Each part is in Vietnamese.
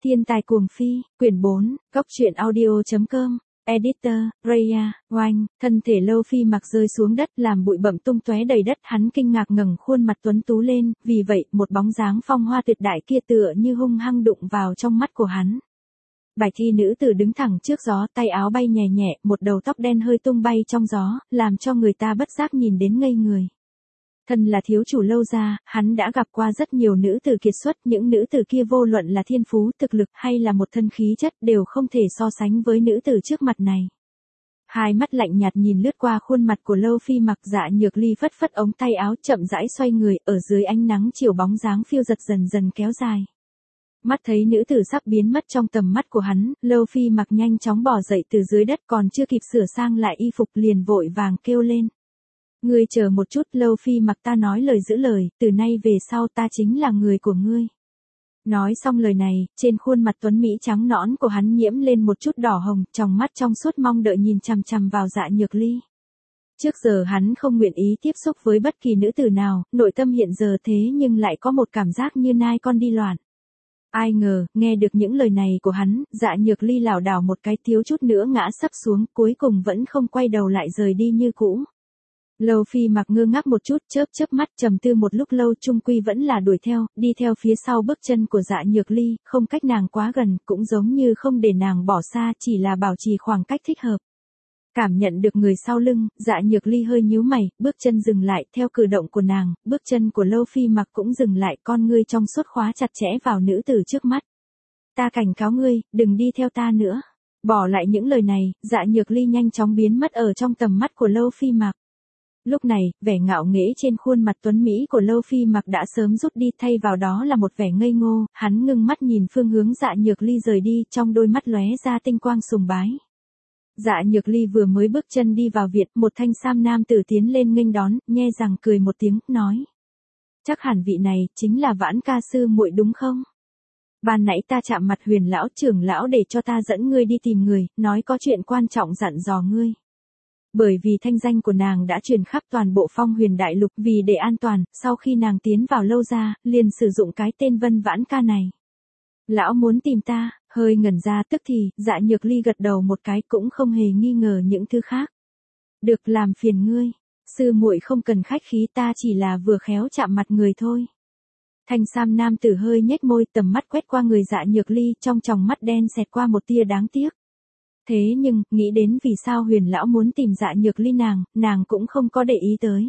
Thiên tài cuồng phi, quyển 4, góc truyện audio.com, editor, Raya, oanh, thân thể Lâu Phi mặc rơi xuống đất làm bụi bặm tung tóe đầy đất, hắn kinh ngạc ngẩng khuôn mặt tuấn tú lên, vì vậy, một bóng dáng phong hoa tuyệt đại kia tựa như hung hăng đụng vào trong mắt của hắn. Bạch y nữ tử đứng thẳng trước gió, tay áo bay nhẹ nhẹ, một đầu tóc đen hơi tung bay trong gió, làm cho người ta bất giác nhìn đến ngây người. Thân là thiếu chủ Lâu gia, hắn đã gặp qua rất nhiều nữ tử kiệt xuất, những nữ tử kia vô luận là thiên phú, thực lực hay là một thân khí chất đều không thể so sánh với nữ tử trước mặt này. Hai mắt lạnh nhạt nhìn lướt qua khuôn mặt của Lâu Phi mặc, Dạ Nhược Ly phất phất ống tay áo chậm rãi xoay người, ở dưới ánh nắng chiều bóng dáng phiêu giật dần dần kéo dài. Mắt thấy nữ tử sắp biến mất trong tầm mắt của hắn, Lâu Phi mặc nhanh chóng bò dậy từ dưới đất, còn chưa kịp sửa sang lại y phục liền vội vàng kêu lên. Ngươi chờ một chút, Lâu Phi mặc, ta nói lời giữ lời, từ nay về sau ta chính là người của ngươi. Nói xong lời này, trên khuôn mặt tuấn mỹ trắng nõn của hắn nhiễm lên một chút đỏ hồng, tròng mắt trong suốt mong đợi nhìn chằm chằm vào Dạ Nhược Ly. Trước giờ hắn không nguyện ý tiếp xúc với bất kỳ nữ tử nào, nội tâm hiện giờ thế nhưng lại có một cảm giác như nai con đi loạn. Ai ngờ, nghe được những lời này của hắn, Dạ Nhược Ly lảo đảo một cái thiếu chút nữa ngã sắp xuống, cuối cùng vẫn không quay đầu lại rời đi như cũ. Lâu Phi mặc ngơ ngác một chút, chớp mắt trầm tư một lúc lâu, chung quy vẫn là đuổi theo, đi theo phía sau bước chân của Dạ Nhược Ly, không cách nàng quá gần, cũng giống như không để nàng bỏ xa, chỉ là bảo trì khoảng cách thích hợp. Cảm nhận được người sau lưng, Dạ Nhược Ly hơi nhíu mày, bước chân dừng lại, theo cử động của nàng, bước chân của Lâu Phi mặc cũng dừng lại, con ngươi trong suốt khóa chặt chẽ vào nữ tử trước mắt. Ta cảnh cáo ngươi, đừng đi theo ta nữa. Bỏ lại những lời này, Dạ Nhược Ly nhanh chóng biến mất ở trong tầm mắt của Lâu Phi mặc. Lúc này, vẻ ngạo nghễ trên khuôn mặt tuấn mỹ của Lâu Phi mặc đã sớm rút đi, thay vào đó là một vẻ ngây ngô, hắn ngưng mắt nhìn phương hướng Dạ Nhược Ly rời đi, trong đôi mắt lóe ra tinh quang sùng bái. Dạ Nhược Ly vừa mới bước chân đi vào viện, một thanh sam nam tử tiến lên nghênh đón, nhe răng cười một tiếng, nói. Chắc hẳn vị này, chính là Vãn ca sư muội đúng không? Ban nãy ta chạm mặt Huyền lão trưởng lão để cho ta dẫn ngươi đi tìm người, nói có chuyện quan trọng dặn dò ngươi. Bởi vì thanh danh của nàng đã truyền khắp toàn bộ Phong Huyền Đại Lục, vì để an toàn, sau khi nàng tiến vào Lâu gia, liền sử dụng cái tên Vân Vãn ca này. Lão muốn tìm ta, hơi ngẩn ra, tức thì, Dạ Nhược Ly gật đầu một cái, cũng không hề nghi ngờ những thứ khác. Được, làm phiền ngươi, sư muội không cần khách khí, ta chỉ là vừa khéo chạm mặt người thôi. Thanh sam nam tử hơi nhếch môi, tầm mắt quét qua người Dạ Nhược Ly, trong tròng mắt đen xẹt qua một tia đáng tiếc. Thế nhưng, nghĩ đến vì sao Huyền lão muốn tìm Dạ Nhược Ly nàng cũng không có để ý tới.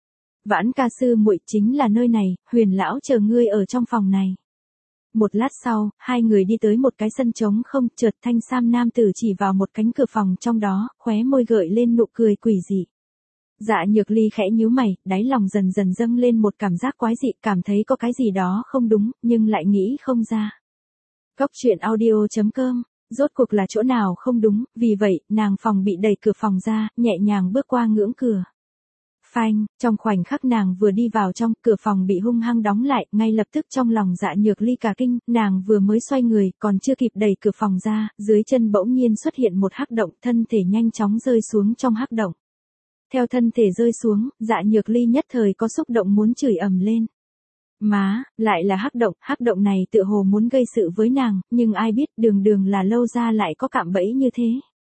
Vãn ca sư muội, chính là nơi này, Huyền lão chờ ngươi ở trong phòng này. Một lát sau, hai người đi tới một cái sân trống không, chợt thanh sam nam tử chỉ vào một cánh cửa phòng trong đó, khóe môi gợi lên nụ cười quỷ dị. Dạ Nhược Ly khẽ nhíu mày, đáy lòng dần dần dâng lên một cảm giác quái dị, cảm thấy có cái gì đó không đúng, nhưng lại nghĩ không ra. Góc truyện audio.com, rốt cuộc là chỗ nào không đúng, vì vậy, nàng phòng bị đẩy cửa phòng ra, nhẹ nhàng bước qua ngưỡng cửa. Phanh, trong khoảnh khắc nàng vừa đi vào trong, cửa phòng bị hung hăng đóng lại, ngay lập tức trong lòng Dạ Nhược Ly cả kinh, nàng vừa mới xoay người, còn chưa kịp đẩy cửa phòng ra, dưới chân bỗng nhiên xuất hiện một hắc động, thân thể nhanh chóng rơi xuống trong hắc động. Theo thân thể rơi xuống, Dạ Nhược Ly nhất thời có xúc động muốn chửi ầm lên. Má, lại là hắc động này tựa hồ muốn gây sự với nàng, nhưng ai biết đường là Lâu gia lại có cạm bẫy như thế.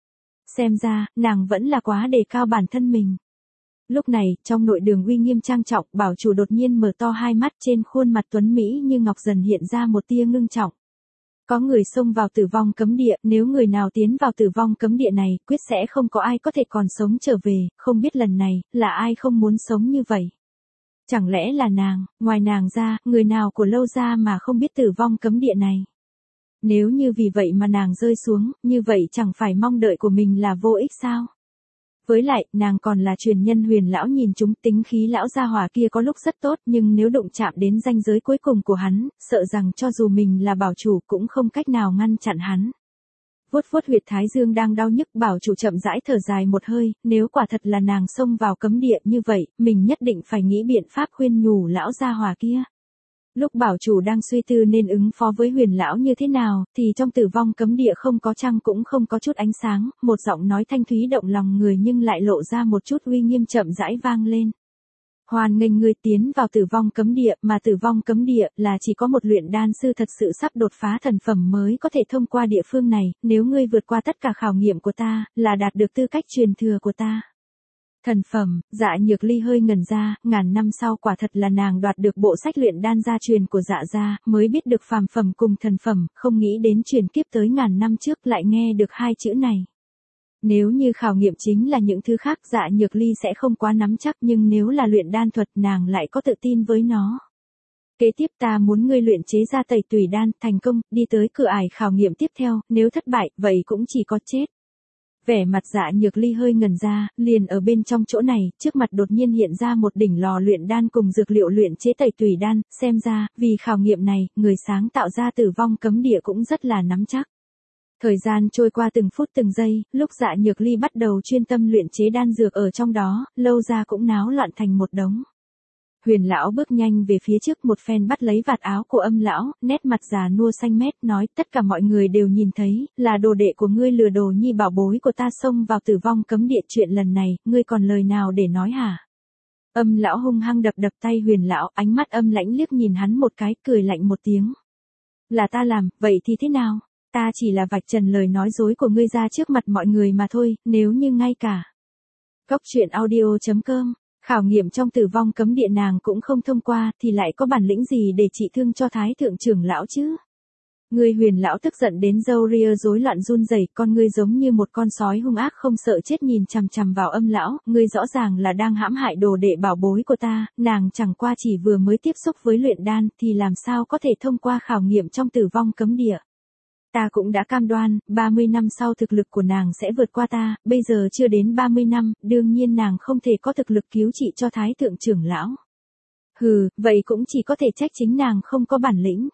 Xem ra, nàng vẫn là quá đề cao bản thân mình. Lúc này, trong nội đường uy nghiêm trang trọng, bảo chủ đột nhiên mở to hai mắt, trên khuôn mặt tuấn mỹ như ngọc dần hiện ra một tia ngưng trọng. Có người xông vào Tử Vong Cấm Địa, nếu người nào tiến vào Tử Vong Cấm Địa này, quyết sẽ không có ai có thể còn sống trở về, không biết lần này, là ai không muốn sống như vậy. Chẳng lẽ là nàng, ngoài nàng ra, người nào của Lâu gia mà không biết Tử Vong Cấm Địa này. Nếu như vì vậy mà nàng rơi xuống, như vậy chẳng phải mong đợi của mình là vô ích sao? Với lại, nàng còn là truyền nhân Huyền lão, nhìn chúng tính khí lão gia hỏa kia có lúc rất tốt, nhưng nếu đụng chạm đến ranh giới cuối cùng của hắn, sợ rằng cho dù mình là bảo chủ cũng không cách nào ngăn chặn hắn. Vuốt huyệt thái dương đang đau nhức, bảo chủ chậm rãi thở dài một hơi, nếu quả thật là nàng xông vào cấm địa như vậy, mình nhất định phải nghĩ biện pháp khuyên nhủ lão gia hỏa kia. Lúc bảo chủ đang suy tư nên ứng phó với Huyền lão như thế nào, thì trong Tử Vong Cấm Địa không có trăng cũng không có chút ánh sáng, một giọng nói thanh thúy động lòng người nhưng lại lộ ra một chút uy nghiêm chậm rãi vang lên. Hoan nghênh ngươi tiến vào tử vong cấm địa, mà tử vong cấm địa là chỉ có một luyện đan sư thật sự sắp đột phá thần phẩm mới có thể thông qua địa phương này, nếu ngươi vượt qua tất cả khảo nghiệm của ta, là đạt được tư cách truyền thừa của ta. Thần phẩm, Dạ Nhược Ly hơi ngẩn ra, ngàn năm sau quả thật là nàng đoạt được bộ sách luyện đan gia truyền của Dạ gia, mới biết được phàm phẩm cùng thần phẩm, không nghĩ đến truyền kiếp tới ngàn năm trước lại nghe được hai chữ này. Nếu như khảo nghiệm chính là những thứ khác, Dạ Nhược Ly sẽ không quá nắm chắc, nhưng nếu là luyện đan thuật nàng lại có tự tin với nó. Kế tiếp ta muốn ngươi luyện chế ra tẩy tùy đan, thành công, đi tới cửa ải khảo nghiệm tiếp theo, nếu thất bại, vậy cũng chỉ có chết. Vẻ mặt Dạ Nhược Ly hơi ngẩn ra, liền ở bên trong chỗ này, trước mặt đột nhiên hiện ra một đỉnh lò luyện đan cùng dược liệu luyện chế tẩy tùy đan, xem ra, vì khảo nghiệm này, người sáng tạo ra tử vong cấm địa cũng rất là nắm chắc. Thời gian trôi qua từng phút từng giây, lúc Dạ Nhược Ly bắt đầu chuyên tâm luyện chế đan dược ở trong đó, lâu ra cũng náo loạn thành một đống. Huyền lão bước nhanh về phía trước một phen bắt lấy vạt áo của Âm lão, nét mặt già nua xanh mét nói, tất cả mọi người đều nhìn thấy, là đồ đệ của ngươi lừa Đồ Nhi bảo bối của ta xông vào tử vong cấm địa, chuyện lần này, ngươi còn lời nào để nói hả? Âm lão hung hăng đập đập tay Huyền lão, ánh mắt âm lãnh liếc nhìn hắn một cái, cười lạnh một tiếng. Là ta làm, vậy thì thế nào? Ta chỉ là vạch trần lời nói dối của ngươi ra trước mặt mọi người mà thôi, nếu như ngay cả. Cốc truyện audio.com, khảo nghiệm trong tử vong cấm địa nàng cũng không thông qua, thì lại có bản lĩnh gì để trị thương cho thái thượng trưởng lão chứ? Ngươi Huyền lão tức giận đến râu ria rối loạn run rẩy, con ngươi giống như một con sói hung ác không sợ chết nhìn chằm chằm vào Âm lão, ngươi rõ ràng là đang hãm hại đồ đệ bảo bối của ta, nàng chẳng qua chỉ vừa mới tiếp xúc với luyện đan, thì làm sao có thể thông qua khảo nghiệm trong tử vong cấm địa. Ta cũng đã cam đoan, 30 năm sau thực lực của nàng sẽ vượt qua ta, bây giờ chưa đến 30 năm, đương nhiên nàng không thể có thực lực cứu trị cho thái thượng trưởng lão. Hừ, vậy cũng chỉ có thể trách chính nàng không có bản lĩnh.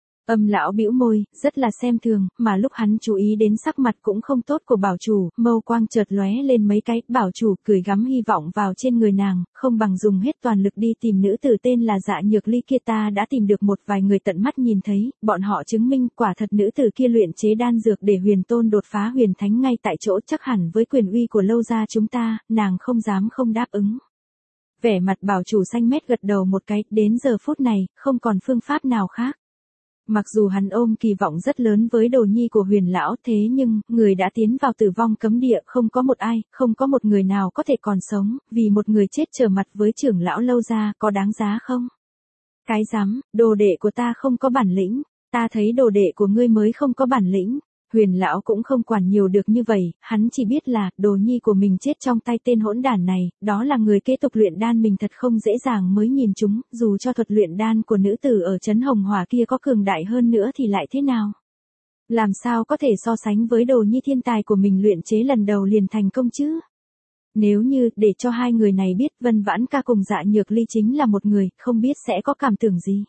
Âm lão bĩu môi, rất là xem thường, mà lúc hắn chú ý đến sắc mặt cũng không tốt của bảo chủ, mâu quang chợt lóe lên mấy cái, bảo chủ cười gắm hy vọng vào trên người nàng, không bằng dùng hết toàn lực đi tìm nữ tử tên là Dạ Nhược Ly kia, ta đã tìm được một vài người tận mắt nhìn thấy, bọn họ chứng minh quả thật nữ tử kia luyện chế đan dược để huyền tôn đột phá huyền thánh ngay tại chỗ, chắc hẳn với quyền uy của Lâu gia chúng ta, nàng không dám không đáp ứng. Vẻ mặt bảo chủ xanh mét gật đầu một cái, đến giờ phút này, không còn phương pháp nào khác. Mặc dù hắn ôm kỳ vọng rất lớn với Đồ Nhi của Huyền lão, thế nhưng, người đã tiến vào tử vong cấm địa, không có một ai, không có một người nào có thể còn sống, vì một người chết trở mặt với trưởng lão Lâu gia, có đáng giá không? Cái dám, đồ đệ của ta không có bản lĩnh, ta thấy đồ đệ của ngươi mới không có bản lĩnh. Huyền lão cũng không quản nhiều được như vậy, hắn chỉ biết là, Đồ Nhi của mình chết trong tay tên hỗn đản này, đó là người kế tục luyện đan mình thật không dễ dàng mới nhìn chúng, dù cho thuật luyện đan của nữ tử ở trấn Hồng Hỏa kia có cường đại hơn nữa thì lại thế nào? Làm sao có thể so sánh với Đồ Nhi thiên tài của mình luyện chế lần đầu liền thành công chứ? Nếu như, để cho hai người này biết Vân Vãn ca cùng Dạ Nhược Ly chính là một người, không biết sẽ có cảm tưởng gì.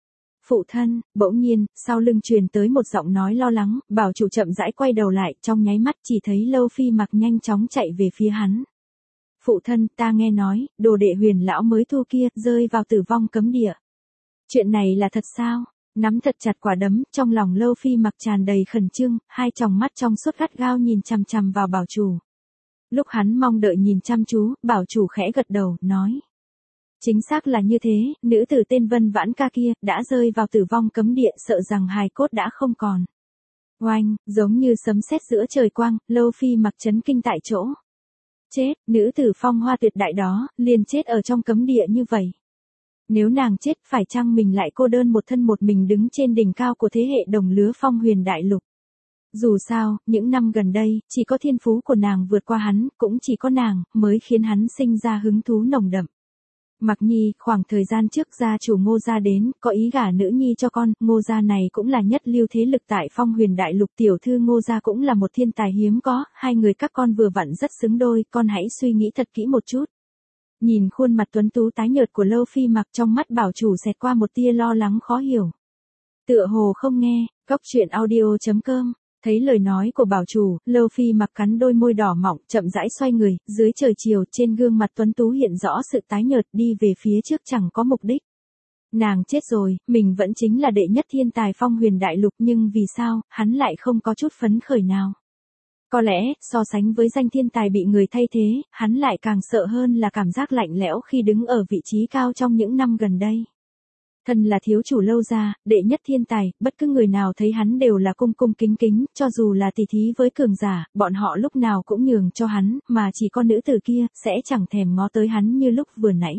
Phụ thân, bỗng nhiên, sau lưng truyền tới một giọng nói lo lắng, bảo chủ chậm rãi quay đầu lại, trong nháy mắt chỉ thấy Lâu Phi Mặc nhanh chóng chạy về phía hắn. Phụ thân, ta nghe nói, đồ đệ Huyền lão mới thu kia, rơi vào tử vong cấm địa. Chuyện này là thật sao? Nắm thật chặt quả đấm, trong lòng Lâu Phi Mặc tràn đầy khẩn trương, hai tròng mắt trong suốt gắt gao nhìn chằm chằm vào bảo chủ. Lúc hắn mong đợi nhìn chăm chú, bảo chủ khẽ gật đầu, nói. Chính xác là như thế, nữ tử tên Vân Vãn ca kia, đã rơi vào tử vong cấm địa, sợ rằng hài cốt đã không còn. Oanh, giống như sấm sét giữa trời quang, Lâu Phi Mặc chấn kinh tại chỗ. Chết, nữ tử phong hoa tuyệt đại đó, liền chết ở trong cấm địa như vậy. Nếu nàng chết, phải chăng mình lại cô đơn một thân một mình đứng trên đỉnh cao của thế hệ đồng lứa Phong Huyền Đại Lục. Dù sao, những năm gần đây, chỉ có thiên phú của nàng vượt qua hắn, cũng chỉ có nàng, mới khiến hắn sinh ra hứng thú nồng đậm. Mặc Nhi, khoảng thời gian trước gia chủ Ngô gia đến, có ý gả nữ nhi cho con, Ngô gia này cũng là nhất lưu thế lực tại Phong Huyền Đại Lục, tiểu thư Ngô gia cũng là một thiên tài hiếm có, hai người các con vừa vặn rất xứng đôi, con hãy suy nghĩ thật kỹ một chút. Nhìn khuôn mặt tuấn tú tái nhợt của Lâu Phi Mặc, trong mắt bảo chủ xẹt qua một tia lo lắng khó hiểu. Tựa hồ không nghe, Cốc truyện audio.com. Thấy lời nói của bảo chủ, Lâu Phi Mặc cắn đôi môi đỏ mọng, chậm rãi xoay người, dưới trời chiều, trên gương mặt tuấn tú hiện rõ sự tái nhợt, đi về phía trước chẳng có mục đích. Nàng chết rồi, mình vẫn chính là đệ nhất thiên tài Phong Huyền Đại Lục, nhưng vì sao, hắn lại không có chút phấn khởi nào. Có lẽ, so sánh với danh thiên tài bị người thay thế, hắn lại càng sợ hơn là cảm giác lạnh lẽo khi đứng ở vị trí cao trong những năm gần đây. Thân là thiếu chủ Lâu gia, đệ nhất thiên tài, bất cứ người nào thấy hắn đều là cung cung kính kính, cho dù là tỷ thí với cường giả, bọn họ lúc nào cũng nhường cho hắn, mà chỉ con nữ tử kia, sẽ chẳng thèm ngó tới hắn như lúc vừa nãy.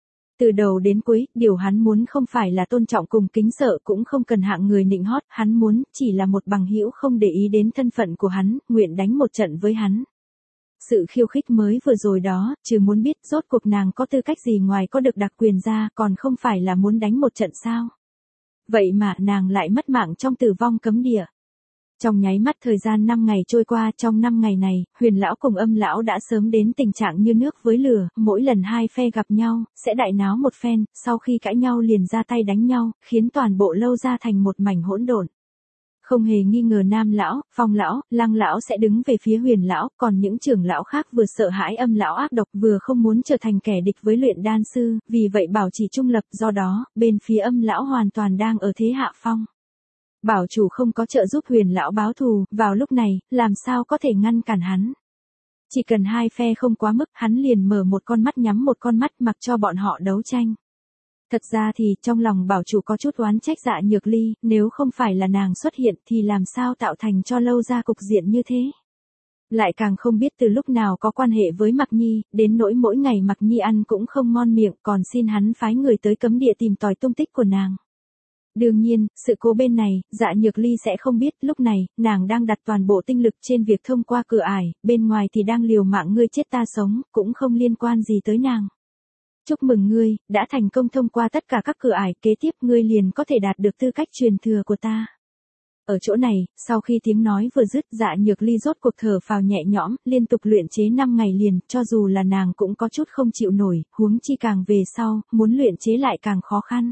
Từ đầu đến cuối, điều hắn muốn không phải là tôn trọng cùng kính sợ, cũng không cần hạng người nịnh hót, hắn muốn chỉ là một bằng hữu không để ý đến thân phận của hắn, nguyện đánh một trận với hắn. Sự khiêu khích mới vừa rồi đó, chứ muốn biết rốt cuộc nàng có tư cách gì ngoài có được đặc quyền ra, còn không phải là muốn đánh một trận sao? Vậy mà nàng lại mất mạng trong tử vong cấm địa. Trong nháy mắt thời gian 5 ngày trôi qua, trong 5 ngày này, Huyền lão cùng Âm lão đã sớm đến tình trạng như nước với lửa, mỗi lần hai phe gặp nhau, sẽ đại náo một phen, sau khi cãi nhau liền ra tay đánh nhau, khiến toàn bộ Lâu gia thành một mảnh hỗn độn. Không hề nghi ngờ Nam lão, Phong lão, Lăng lão sẽ đứng về phía Huyền lão, còn những trưởng lão khác vừa sợ hãi Âm lão ác độc, vừa không muốn trở thành kẻ địch với luyện đan sư, vì vậy bảo trì trung lập, do đó, bên phía Âm lão hoàn toàn đang ở thế hạ phong. Bảo chủ không có trợ giúp Huyền lão báo thù, vào lúc này, làm sao có thể ngăn cản hắn. Chỉ cần hai phe không quá mức, hắn liền mở một con mắt nhắm một con mắt mặc cho bọn họ đấu tranh. Thật ra thì, trong lòng bảo chủ có chút oán trách Dạ Nhược Ly, nếu không phải là nàng xuất hiện thì làm sao tạo thành cho Lâu gia cục diện như thế. Lại càng không biết từ lúc nào có quan hệ với Mạc Nhi, đến nỗi mỗi ngày Mạc Nhi ăn cũng không ngon miệng, còn xin hắn phái người tới cấm địa tìm tòi tung tích của nàng. Đương nhiên, sự cố bên này, Dạ Nhược Ly sẽ không biết, lúc này, nàng đang đặt toàn bộ tinh lực trên việc thông qua cửa ải, bên ngoài thì đang liều mạng ngươi chết ta sống, cũng không liên quan gì tới nàng. Chúc mừng ngươi, đã thành công thông qua tất cả các cửa ải, kế tiếp ngươi liền có thể đạt được tư cách truyền thừa của ta. Ở chỗ này, sau khi tiếng nói vừa dứt, Dạ Nhược Ly rốt cuộc thở phào nhẹ nhõm, liên tục luyện chế 5 ngày liền, cho dù là nàng cũng có chút không chịu nổi, huống chi càng về sau, muốn luyện chế lại càng khó khăn.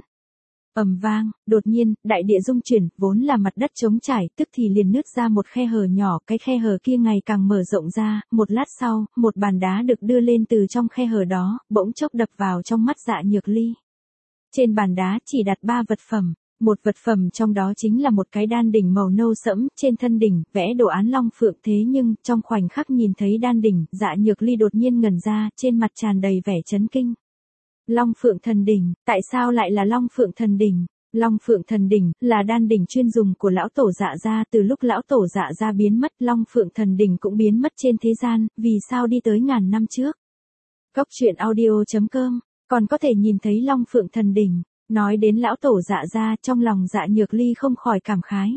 Ầm vang, đột nhiên, đại địa rung chuyển, vốn là mặt đất trống trải, tức thì liền nứt ra một khe hở nhỏ, cái khe hở kia ngày càng mở rộng ra, một lát sau, một bàn đá được đưa lên từ trong khe hở đó, bỗng chốc đập vào trong mắt Dạ Nhược Ly. Trên bàn đá chỉ đặt 3 vật phẩm, một vật phẩm trong đó chính là một cái đan đỉnh màu nâu sẫm, trên thân đỉnh, vẽ đồ án long phượng, thế nhưng, trong khoảnh khắc nhìn thấy đan đỉnh, Dạ Nhược Ly đột nhiên ngẩn ra, trên mặt tràn đầy vẻ chấn kinh. Long Phượng Thần Đỉnh, tại sao lại là Long Phượng Thần Đỉnh? Long Phượng Thần Đỉnh là đan đỉnh chuyên dùng của lão tổ Dạ gia, từ lúc lão tổ Dạ gia biến mất, Long Phượng Thần Đỉnh cũng biến mất trên thế gian, vì sao đi tới ngàn năm trước? Góc truyện audio.com, còn có thể nhìn thấy Long Phượng Thần Đỉnh, nói đến lão tổ Dạ gia, trong lòng Dạ Nhược Ly không khỏi cảm khái.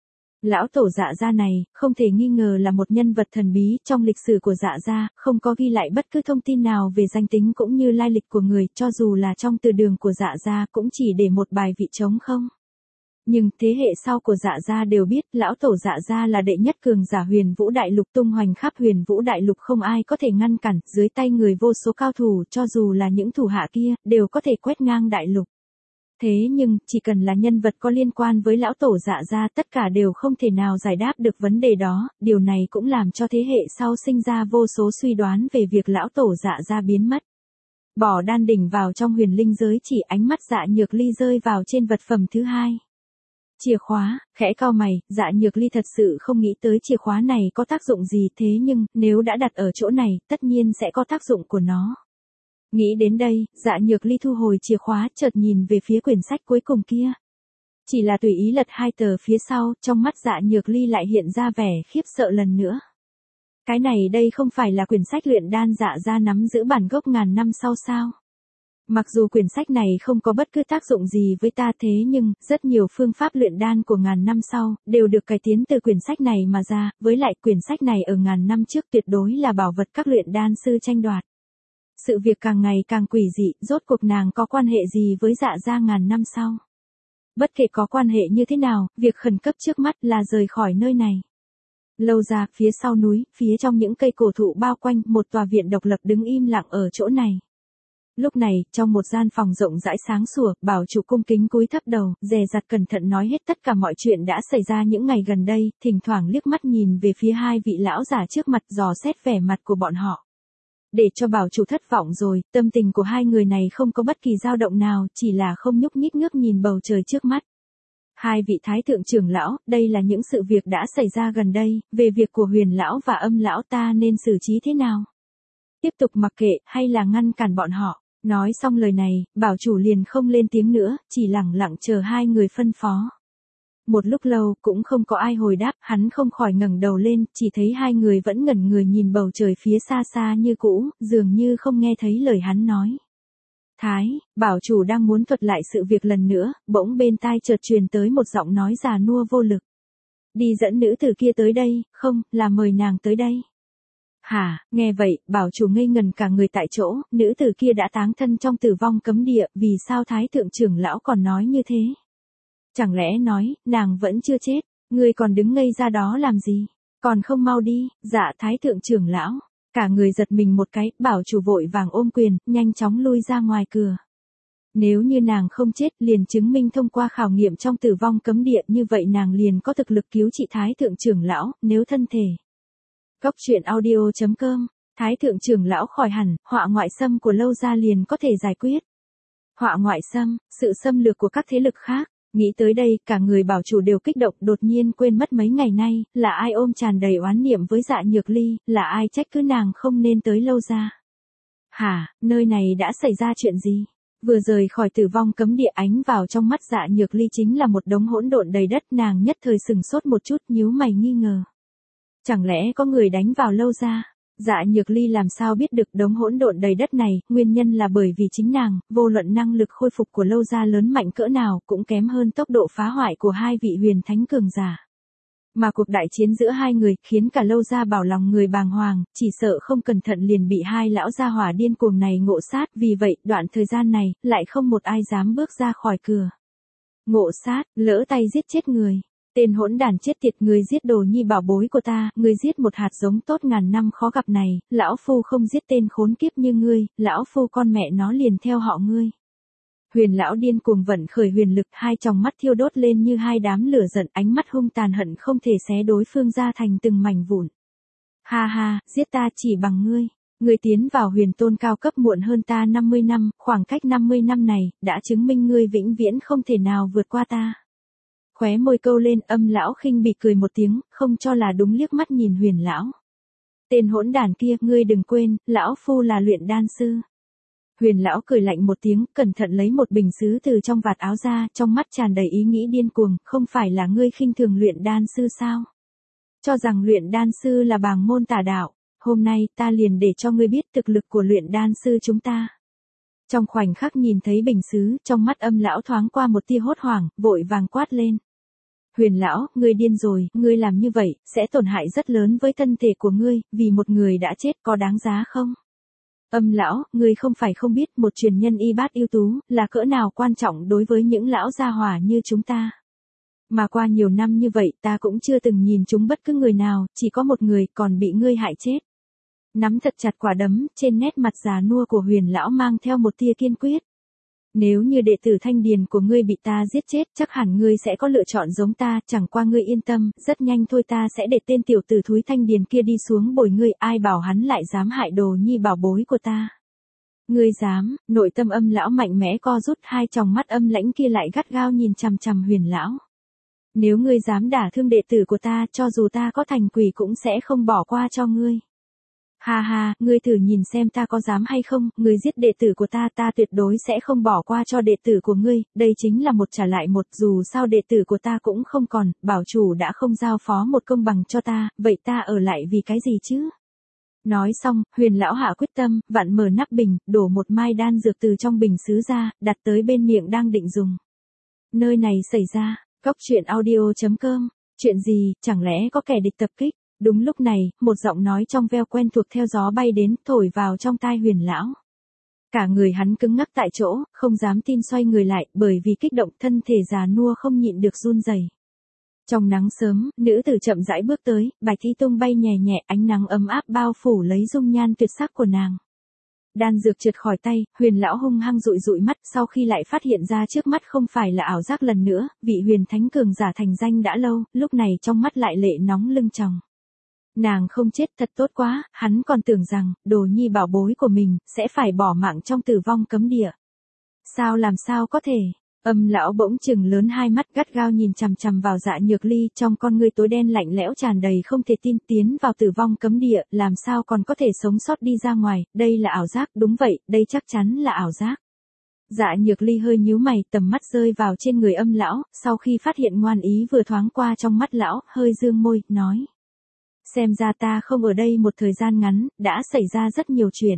Lão tổ Dạ gia này, không thể nghi ngờ là một nhân vật thần bí trong lịch sử của Dạ gia, không có ghi lại bất cứ thông tin nào về danh tính cũng như lai lịch của người, cho dù là trong từ đường của Dạ gia cũng chỉ để một bài vị trống không. Nhưng thế hệ sau của Dạ gia đều biết, lão tổ Dạ gia là đệ nhất cường giả Huyền Vũ Đại Lục, tung hoành khắp Huyền Vũ Đại Lục, không ai có thể ngăn cản, dưới tay người vô số cao thủ, cho dù là những thủ hạ kia, đều có thể quét ngang đại lục. Thế nhưng, chỉ cần là nhân vật có liên quan với lão tổ Dạ gia, tất cả đều không thể nào giải đáp được vấn đề đó, điều này cũng làm cho thế hệ sau sinh ra vô số suy đoán về việc lão tổ Dạ gia biến mất. Bỏ đan đỉnh vào trong huyền linh giới, chỉ ánh mắt Dạ Nhược Ly rơi vào trên vật phẩm thứ hai. Chìa khóa, khẽ cau mày, Dạ Nhược Ly thật sự không nghĩ tới chìa khóa này có tác dụng gì, thế nhưng, nếu đã đặt ở chỗ này, tất nhiên sẽ có tác dụng của nó. Nghĩ đến đây, Dạ Nhược Ly thu hồi chìa khóa, chợt nhìn về phía quyển sách cuối cùng kia. Chỉ là tùy ý lật 2 tờ phía sau, trong mắt Dạ Nhược Ly lại hiện ra vẻ khiếp sợ lần nữa. Cái này đây không phải là quyển sách luyện đan Dạ gia nắm giữ bản gốc ngàn năm sau sao? Mặc dù quyển sách này không có bất cứ tác dụng gì với ta, thế nhưng, rất nhiều phương pháp luyện đan của ngàn năm sau, đều được cải tiến từ quyển sách này mà ra, với lại quyển sách này ở ngàn năm trước tuyệt đối là bảo vật các luyện đan sư tranh đoạt. Sự việc càng ngày càng quỷ dị, rốt cuộc nàng có quan hệ gì với Dạ gia ngàn năm sau? Bất kể có quan hệ như thế nào, việc khẩn cấp trước mắt là rời khỏi nơi này. Lâu ra, phía sau núi, phía trong những cây cổ thụ bao quanh, một tòa viện độc lập đứng im lặng ở chỗ này. Lúc này, trong một gian phòng rộng rãi sáng sủa, bảo chủ cung kính cúi thấp đầu, dè dặt cẩn thận nói hết tất cả mọi chuyện đã xảy ra những ngày gần đây, thỉnh thoảng liếc mắt nhìn về phía hai vị lão giả trước mặt, dò xét vẻ mặt của bọn họ. Để cho bảo chủ thất vọng rồi, tâm tình của hai người này không có bất kỳ dao động nào, chỉ là không nhúc nhích ngước nhìn bầu trời trước mắt. Hai vị thái thượng trưởng lão, đây là những sự việc đã xảy ra gần đây, về việc của Huyền lão và Âm lão ta nên xử trí thế nào? Tiếp tục mặc kệ hay là ngăn cản bọn họ? Nói xong lời này, bảo chủ liền không lên tiếng nữa, chỉ lẳng lặng chờ hai người phân phó. Một lúc lâu, cũng không có ai hồi đáp, hắn không khỏi ngẩng đầu lên, chỉ thấy hai người vẫn ngẩn người nhìn bầu trời phía xa xa như cũ, dường như không nghe thấy lời hắn nói. Bảo chủ đang muốn thuật lại sự việc lần nữa, bỗng bên tai chợt truyền tới một giọng nói già nua vô lực. Đi dẫn nữ tử kia tới đây, không, là mời nàng tới đây. Hả, nghe vậy, bảo chủ ngây ngần cả người tại chỗ, nữ tử kia đã táng thân trong tử vong cấm địa, vì sao thái thượng trưởng lão còn nói như thế? Chẳng lẽ nói, nàng vẫn chưa chết, ngươi còn đứng ngây ra đó làm gì? Còn không mau đi, dạ thái thượng trưởng lão. Cả người giật mình một cái, bảo chủ vội vàng ôm quyền, nhanh chóng lui ra ngoài cửa. Nếu như nàng không chết liền chứng minh thông qua khảo nghiệm trong tử vong cấm địa như vậy nàng liền có thực lực cứu trị thái thượng trưởng lão, nếu thân thể. Góc truyện audio.com, thái thượng trưởng lão khỏi hẳn, họa ngoại xâm của Lâu gia liền có thể giải quyết. Họa ngoại xâm, sự xâm lược của các thế lực khác. Nghĩ tới đây, cả người bảo chủ đều kích động, đột nhiên quên mất mấy ngày nay, là ai ôm tràn đầy oán niệm với Dạ Nhược Ly, là ai trách cứ nàng không nên tới Lâu gia. Hả, nơi này đã xảy ra chuyện gì? Vừa rời khỏi tử vong cấm địa ánh vào trong mắt Dạ Nhược Ly chính là một đống hỗn độn đầy đất, nàng nhất thời sừng sốt một chút, nhíu mày nghi ngờ. Chẳng lẽ có người đánh vào Lâu gia? Dạ Nhược Ly làm sao biết được đống hỗn độn đầy đất này, nguyên nhân là bởi vì chính nàng, vô luận năng lực khôi phục của Lâu gia lớn mạnh cỡ nào, cũng kém hơn tốc độ phá hoại của hai vị huyền thánh cường giả. Mà cuộc đại chiến giữa hai người, khiến cả Lâu gia bảo lòng người bàng hoàng, chỉ sợ không cẩn thận liền bị hai lão gia hỏa điên cuồng này ngộ sát, vì vậy, đoạn thời gian này, lại không một ai dám bước ra khỏi cửa. Ngộ sát, lỡ tay giết chết người. Tên hỗn đản chết tiệt, người giết đồ nhi bảo bối của ta, người giết một hạt giống tốt ngàn năm khó gặp này, lão phu không giết tên khốn kiếp như ngươi, lão phu con mẹ nó liền theo họ ngươi. Huyền lão điên cuồng vận khởi huyền lực, hai tròng mắt thiêu đốt lên như hai đám lửa giận, ánh mắt hung tàn hận không thể xé đối phương ra thành từng mảnh vụn. Ha ha, giết ta chỉ bằng ngươi. Ngươi tiến vào huyền tôn cao cấp muộn hơn ta 50 năm, khoảng cách 50 năm này, đã chứng minh ngươi vĩnh viễn không thể nào vượt qua ta. Khóe môi câu lên, Âm lão khinh bỉ cười một tiếng, không cho là đúng liếc mắt nhìn Huyền lão. Tên hỗn đản kia, ngươi đừng quên, lão phu là luyện đan sư. Huyền lão cười lạnh một tiếng, cẩn thận lấy một bình sứ từ trong vạt áo ra, trong mắt tràn đầy ý nghĩ điên cuồng, không phải là ngươi khinh thường luyện đan sư sao? Cho rằng luyện đan sư là bàng môn tà đạo, hôm nay ta liền để cho ngươi biết thực lực của luyện đan sư chúng ta. Trong khoảnh khắc nhìn thấy bình sứ, trong mắt Âm lão thoáng qua một tia hốt hoảng, vội vàng quát lên. Huyền lão, ngươi điên rồi, ngươi làm như vậy, sẽ tổn hại rất lớn với thân thể của ngươi, vì một người đã chết có đáng giá không? Âm lão, ngươi không phải không biết một truyền nhân y bát ưu tú, là cỡ nào quan trọng đối với những lão gia hỏa như chúng ta. Mà qua nhiều năm như vậy ta cũng chưa từng nhìn chúng bất cứ người nào, chỉ có một người còn bị ngươi hại chết. Nắm thật chặt quả đấm, trên nét mặt già nua của Huyền lão mang theo một tia kiên quyết. Nếu như đệ tử Thanh Điền của ngươi bị ta giết chết, chắc hẳn ngươi sẽ có lựa chọn giống ta, chẳng qua ngươi yên tâm, rất nhanh thôi ta sẽ để tên tiểu tử thúi Thanh Điền kia đi xuống bồi ngươi, ai bảo hắn lại dám hại đồ nhi bảo bối của ta. Ngươi dám? Nội tâm Âm lão mạnh mẽ co rút, hai tròng mắt âm lãnh kia lại gắt gao nhìn chằm chằm Huyền lão. Nếu ngươi dám đả thương đệ tử của ta, cho dù ta có thành quỷ cũng sẽ không bỏ qua cho ngươi. Ha ha, ngươi thử nhìn xem ta có dám hay không, ngươi giết đệ tử của ta, ta tuyệt đối sẽ không bỏ qua cho đệ tử của ngươi, đây chính là một trả lại một, dù sao đệ tử của ta cũng không còn, bảo chủ đã không giao phó một công bằng cho ta, vậy ta ở lại vì cái gì chứ? Nói xong, Huyền lão hạ quyết tâm, vặn mở nắp bình, đổ một mai đan dược từ trong bình sứ ra, đặt tới bên miệng đang định dùng. Nơi này xảy ra, góc truyện audio.com, chuyện gì, chẳng lẽ có kẻ địch tập kích? Đúng lúc này, một giọng nói trong veo quen thuộc theo gió bay đến, thổi vào trong tai Huyền lão. Cả người hắn cứng ngắc tại chỗ, không dám tin xoay người lại, bởi vì kích động thân thể già nua không nhịn được run rẩy. Trong nắng sớm, nữ tử chậm rãi bước tới, bạch y tung bay nhẹ nhẹ, ánh nắng ấm áp bao phủ lấy dung nhan tuyệt sắc của nàng. Đan dược trượt khỏi tay, Huyền lão hung hăng dụi dụi mắt, sau khi lại phát hiện ra trước mắt không phải là ảo giác lần nữa, vị huyền thánh cường giả thành danh đã lâu, lúc này trong mắt lại lệ nóng lưng chồng. Nàng không chết thật tốt quá, hắn còn tưởng rằng, đồ nhi bảo bối của mình, sẽ phải bỏ mạng trong tử vong cấm địa. Sao làm sao có thể? Âm lão bỗng chừng lớn hai mắt gắt gao nhìn chằm chằm vào Dạ Nhược Ly, trong con ngươi tối đen lạnh lẽo tràn đầy không thể tin, tiến vào tử vong cấm địa, làm sao còn có thể sống sót đi ra ngoài, đây là ảo giác, đúng vậy, đây chắc chắn là ảo giác. Dạ Nhược Ly hơi nhíu mày, tầm mắt rơi vào trên người Âm lão, sau khi phát hiện ngoan ý vừa thoáng qua trong mắt lão, hơi dương môi, nói. Xem ra ta không ở đây một thời gian ngắn, đã xảy ra rất nhiều chuyện.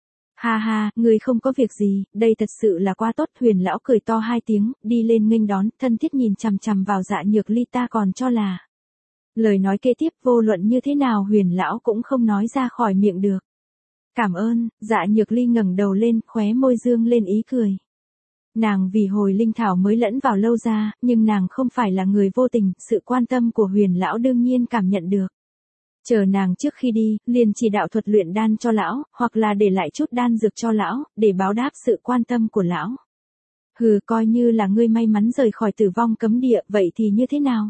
Ha ha, người không có việc gì, đây thật sự là quá tốt. Huyền lão cười to hai tiếng, đi lên nghênh đón, thân thiết nhìn chằm chằm vào Dạ Nhược Ly, ta còn cho là. Lời nói kế tiếp vô luận như thế nào Huyền lão cũng không nói ra khỏi miệng được. Cảm ơn, Dạ Nhược Ly ngẩng đầu lên, khóe môi dương lên ý cười. Nàng vì hồi linh thảo mới lẫn vào Lâu gia, nhưng nàng không phải là người vô tình, sự quan tâm của Huyền lão đương nhiên cảm nhận được. Chờ nàng trước khi đi, liền chỉ đạo thuật luyện đan cho lão, hoặc là để lại chút đan dược cho lão, để báo đáp sự quan tâm của lão. Hừ, coi như là ngươi may mắn rời khỏi tử vong cấm địa, vậy thì như thế nào?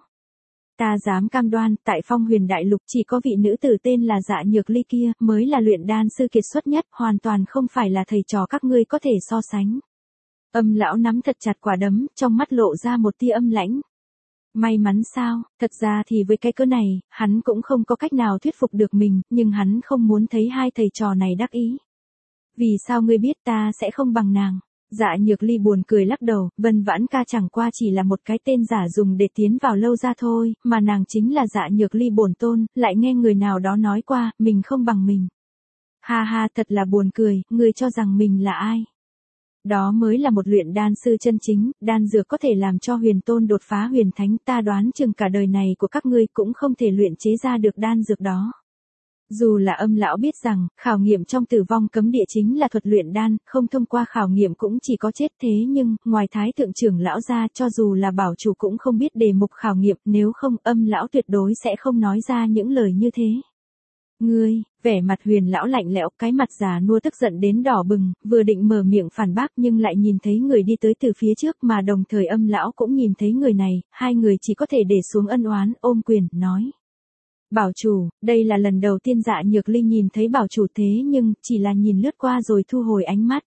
Ta dám cam đoan, tại Phong Huyền Đại Lục chỉ có vị nữ tử tên là Dạ Nhược Ly kia, mới là luyện đan sư kiệt xuất nhất, hoàn toàn không phải là thầy trò các ngươi có thể so sánh. Âm lão nắm thật chặt quả đấm, trong mắt lộ ra một tia âm lãnh. May mắn sao, thật ra thì với cái cớ này, hắn cũng không có cách nào thuyết phục được mình, nhưng hắn không muốn thấy hai thầy trò này đắc ý. Vì sao ngươi biết ta sẽ không bằng nàng? Dạ Nhược Ly buồn cười lắc đầu, Vân Vãn Ca chẳng qua chỉ là một cái tên giả dùng để tiến vào Lâu gia thôi, mà nàng chính là Dạ Nhược Ly bổn tôn, lại nghe người nào đó nói qua, mình không bằng mình. Ha ha, thật là buồn cười, ngươi cho rằng mình là ai? Đó mới là một luyện đan sư chân chính, đan dược có thể làm cho huyền tôn đột phá huyền thánh, ta đoán chừng cả đời này của các ngươi cũng không thể luyện chế ra được đan dược đó. Dù là Âm lão biết rằng, khảo nghiệm trong tử vong cấm địa chính là thuật luyện đan, không thông qua khảo nghiệm cũng chỉ có chết, thế nhưng, ngoài Thái thượng trưởng lão ra, cho dù là bảo chủ cũng không biết đề mục khảo nghiệm, nếu không Âm lão tuyệt đối sẽ không nói ra những lời như thế. Ngươi, vẻ mặt Huyền lão lạnh lẽo, cái mặt già nua tức giận đến đỏ bừng, vừa định mở miệng phản bác nhưng lại nhìn thấy người đi tới từ phía trước, mà đồng thời Âm lão cũng nhìn thấy người này, hai người chỉ có thể để xuống ân oán, ôm quyền, nói. Bảo chủ, đây là lần đầu tiên Dạ Nhược Ly nhìn thấy bảo chủ, thế nhưng, chỉ là nhìn lướt qua rồi thu hồi ánh mắt.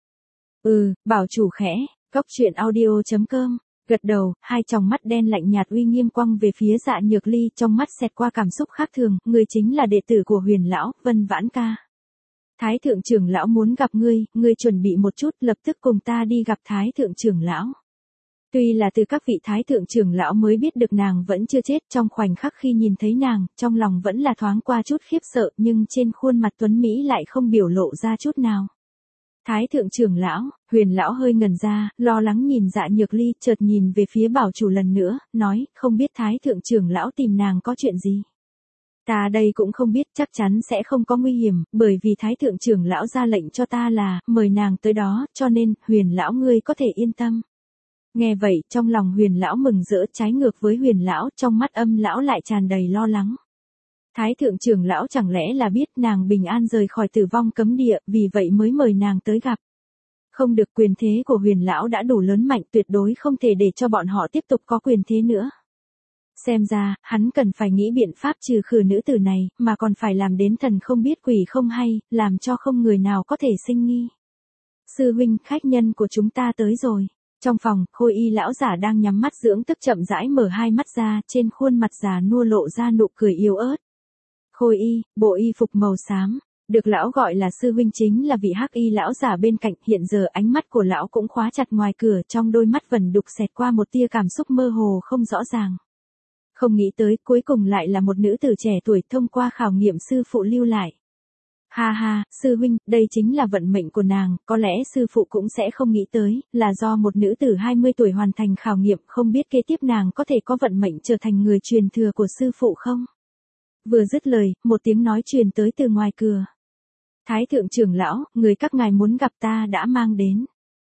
Bảo chủ khẽ, coctruyện.audio.com. Gật đầu, hai tròng mắt đen lạnh nhạt uy nghiêm quăng về phía Dạ Nhược Ly, trong mắt xẹt qua cảm xúc khác thường, ngươi chính là đệ tử của Huyền lão, Vân Vãn Ca. Thái thượng trưởng lão muốn gặp ngươi, ngươi chuẩn bị một chút, lập tức cùng ta đi gặp Thái thượng trưởng lão. Tuy là từ các vị Thái thượng trưởng lão mới biết được nàng vẫn chưa chết, trong khoảnh khắc khi nhìn thấy nàng, trong lòng vẫn là thoáng qua chút khiếp sợ, nhưng trên khuôn mặt tuấn Mỹ lại không biểu lộ ra chút nào. Thái thượng trưởng lão, Huyền lão hơi ngẩn ra, lo lắng nhìn Dạ Nhược Ly, chợt nhìn về phía bảo chủ lần nữa, nói, không biết Thái thượng trưởng lão tìm nàng có chuyện gì. Ta đây cũng không biết, chắc chắn sẽ không có nguy hiểm, bởi vì Thái thượng trưởng lão ra lệnh cho ta là, mời nàng tới đó, cho nên, Huyền lão ngươi có thể yên tâm. Nghe vậy, trong lòng Huyền lão mừng rỡ, trái ngược với Huyền lão, trong mắt Âm lão lại tràn đầy lo lắng. Thái thượng trưởng lão chẳng lẽ là biết nàng bình an rời khỏi tử vong cấm địa, vì vậy mới mời nàng tới gặp. Không được, quyền thế của Huyền lão đã đủ lớn mạnh, tuyệt đối không thể để cho bọn họ tiếp tục có quyền thế nữa. Xem ra, hắn cần phải nghĩ biện pháp trừ khử nữ tử này, mà còn phải làm đến thần không biết quỷ không hay, làm cho không người nào có thể sinh nghi. Sư huynh, khách nhân của chúng ta tới rồi. Trong phòng, Khôi Y lão giả đang nhắm mắt dưỡng tức chậm rãi mở hai mắt ra, trên khuôn mặt già nua lộ ra nụ cười yếu ớt. Khôi Y, bộ y phục màu xám, được lão gọi là sư huynh chính là vị Hắc Y lão giả bên cạnh, hiện giờ ánh mắt của lão cũng khóa chặt ngoài cửa, trong đôi mắt vẩn đục xẹt qua một tia cảm xúc mơ hồ không rõ ràng. Không nghĩ tới, cuối cùng lại là một nữ tử trẻ tuổi thông qua khảo nghiệm sư phụ lưu lại. Ha ha, sư huynh, đây chính là vận mệnh của nàng, có lẽ sư phụ cũng sẽ không nghĩ tới, là do một nữ tử 20 tuổi hoàn thành khảo nghiệm, không biết kế tiếp nàng có thể có vận mệnh trở thành người truyền thừa của sư phụ không? Vừa dứt lời, một tiếng nói truyền tới từ ngoài cửa. Thái thượng trưởng lão, người các ngài muốn gặp ta đã mang đến.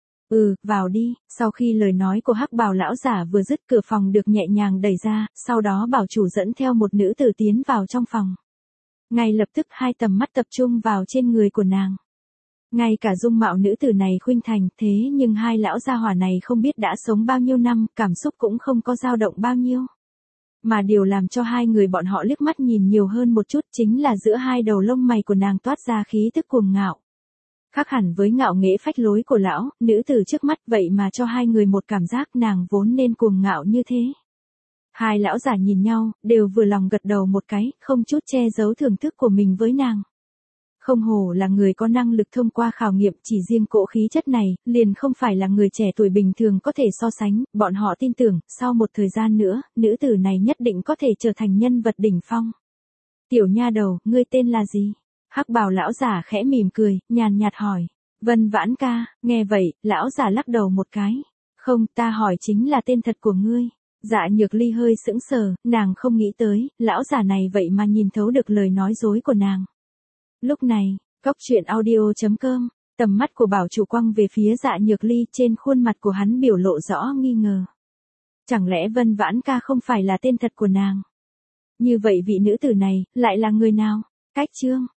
Vào đi, sau khi lời nói của Hắc Bào lão giả vừa dứt, cửa phòng được nhẹ nhàng đẩy ra, sau đó bảo chủ dẫn theo một nữ tử tiến vào trong phòng. Ngay lập tức hai tầm mắt tập trung vào trên người của nàng. Ngay cả dung mạo nữ tử này khuynh thành, thế nhưng hai lão gia hỏa này không biết đã sống bao nhiêu năm, cảm xúc cũng không có dao động bao nhiêu. Mà điều làm cho hai người bọn họ liếc mắt nhìn nhiều hơn một chút chính là giữa hai đầu lông mày của nàng toát ra khí tức cuồng ngạo. Khác hẳn với ngạo nghễ phách lối của lão, nữ tử trước mắt vậy mà cho hai người một cảm giác nàng vốn nên cuồng ngạo như thế. Hai lão giả nhìn nhau, đều vừa lòng gật đầu một cái, không chút che giấu thưởng thức của mình với nàng. Không hổ là người có năng lực thông qua khảo nghiệm, chỉ riêng cỗ khí chất này, liền không phải là người trẻ tuổi bình thường có thể so sánh, bọn họ tin tưởng, sau một thời gian nữa, nữ tử này nhất định có thể trở thành nhân vật đỉnh phong. Tiểu nha đầu, ngươi tên là gì? Hắc bào lão giả khẽ mỉm cười, nhàn nhạt hỏi. Vân Vãn Ca. Nghe vậy, lão giả lắc đầu một cái. Không, ta hỏi chính là tên thật của ngươi. Dạ Nhược Ly hơi sững sờ, nàng không nghĩ tới, lão giả này vậy mà nhìn thấu được lời nói dối của nàng. Lúc này, Cốc Truyện Audio.com, tầm mắt của Bảo Chủ quăng về phía Dạ Nhược Ly, trên khuôn mặt của hắn biểu lộ rõ nghi ngờ. Chẳng lẽ Vân Vãn Ca không phải là tên thật của nàng? Như vậy vị nữ tử này, lại là người nào? Cách chương.